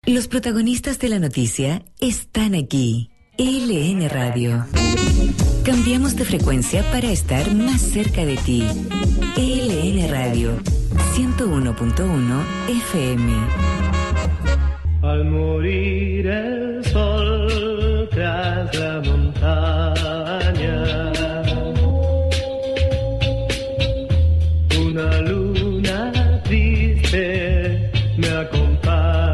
Los protagonistas de la noticia están aquí. LN Radio. Cambiamos de frecuencia para estar más cerca de ti. LN Radio 101.1 FM. Al morir el sol tras la montaña, una luna triste me acompaña.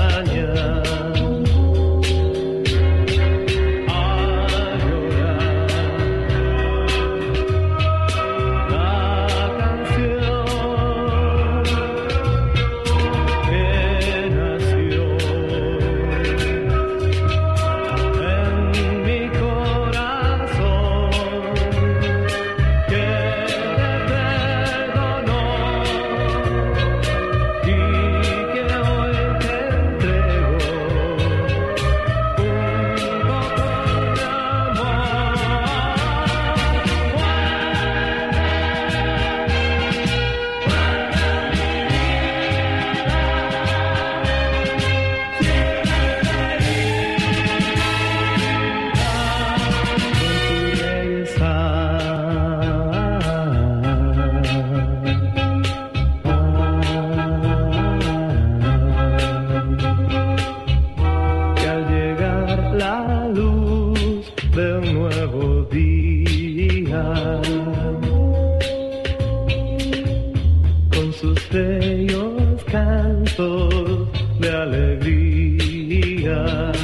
De alegría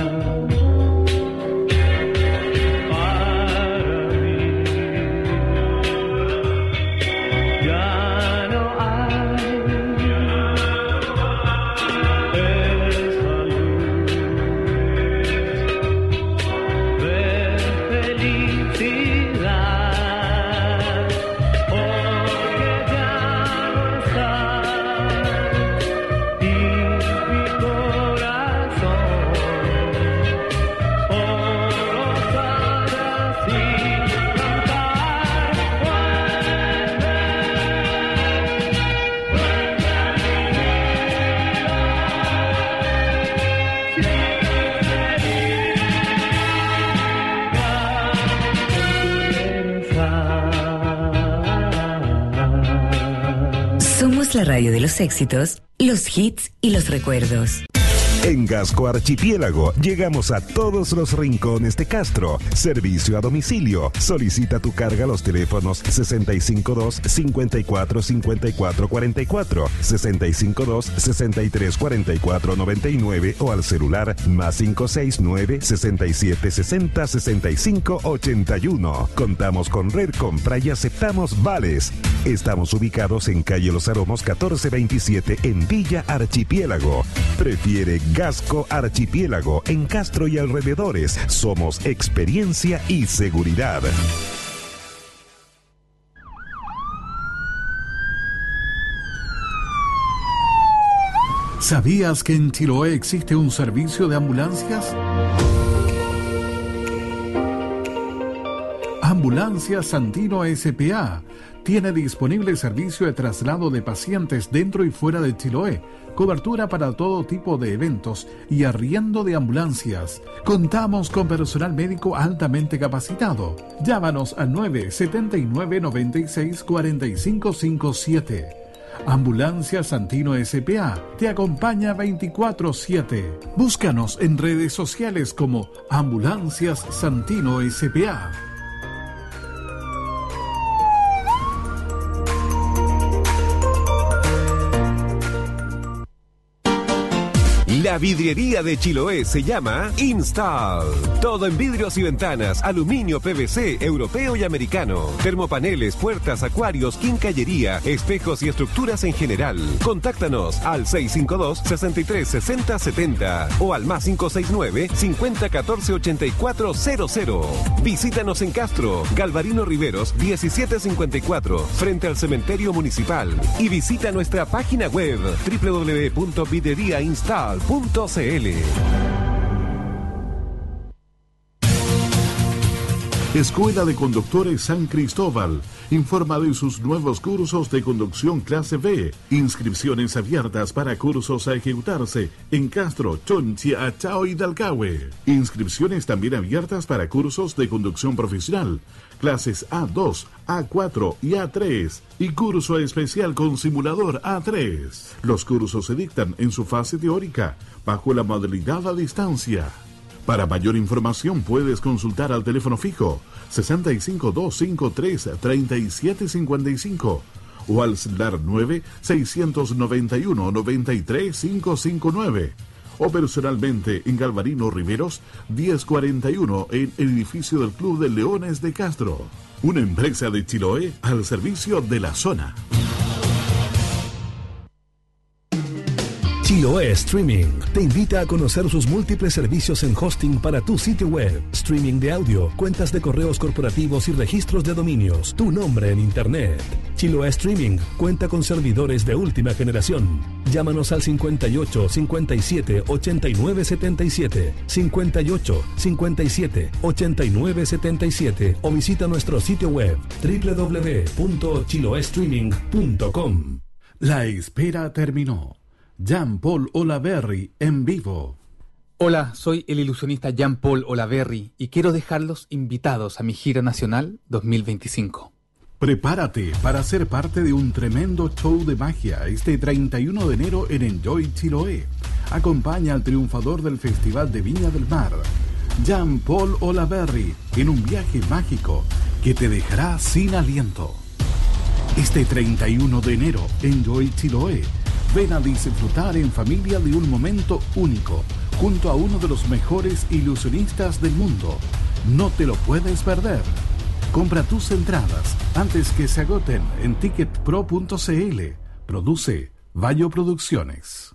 para mí ya no hay esa luz de felicidad, porque ya no está. Somos la radio de los éxitos, los hits y los recuerdos. En Gasco Archipiélago llegamos a todos los rincones de Castro. Servicio a domicilio. Solicita tu carga a los teléfonos 652-545444, 652-634499 o al celular +569 6760 6581. Contamos con red compra y aceptamos vales. Estamos ubicados en calle Los Aromos 1427 en Villa Archipiélago. Prefiere Gasco Archipiélago en Castro y alrededores. Somos experiencia y seguridad. ¿Sabías que en Chiloé existe un servicio de ambulancias? Ambulancia Santino S.p.A. tiene disponible servicio de traslado de pacientes dentro y fuera de Chiloé, cobertura para todo tipo de eventos y arriendo de ambulancias. Contamos con personal médico altamente capacitado. Llámanos al 979 96 4557. Ambulancia Santino S.p.A. te acompaña 24/7. Búscanos en redes sociales como Ambulancias Santino S.p.A. La vidriería de Chiloé se llama Install. Todo en vidrios y ventanas, aluminio, PVC, europeo y americano. Termopaneles, puertas, acuarios, quincallería, espejos y estructuras en general. Contáctanos al 652-636070 o al +569 5014-8400. Visítanos en Castro, Galvarino Riveros 1754, frente al cementerio municipal. Y visita nuestra página web www.vidrieriainstall.cl. Escuela de Conductores San Cristóbal informa de sus nuevos cursos de conducción clase B. Inscripciones abiertas para cursos a ejecutarse en Castro, Chonchi, Achao y Dalcahue. Inscripciones también abiertas para cursos de conducción profesional, clases A2, A4 y A3 y curso especial con simulador A3. Los cursos se dictan en su fase teórica bajo la modalidad a distancia. Para mayor información puedes consultar al teléfono fijo 65-253-3755 o al celular 9-691-93-559 o personalmente en Galvarino Riveros 1041 en el edificio del Club de Leones de Castro. Una empresa de Chiloé al servicio de la zona. Chiloé Streaming te invita a conocer sus múltiples servicios en hosting para tu sitio web, streaming de audio, cuentas de correos corporativos y registros de dominios, tu nombre en internet. Chiloé Streaming cuenta con servidores de última generación. Llámanos al 58 57 89 77, 58 57 89 77 o visita nuestro sitio web www.chiloestreaming.com. La espera terminó. Jean-Paul Olaverry en vivo. Hola, soy el ilusionista Jean-Paul Olaverry y quiero dejarlos invitados a mi gira nacional 2025. Prepárate para ser parte de un tremendo show de magia este 31 de enero en Enjoy Chiloé. Acompaña al triunfador del Festival de Viña del Mar, Jean-Paul Olaverry, en un viaje mágico que te dejará sin aliento. Este 31 de enero, Enjoy Chiloé. Ven a disfrutar en familia de un momento único, junto a uno de los mejores ilusionistas del mundo. No te lo puedes perder. Compra tus entradas antes que se agoten en ticketpro.cl. Produce Vallo Producciones.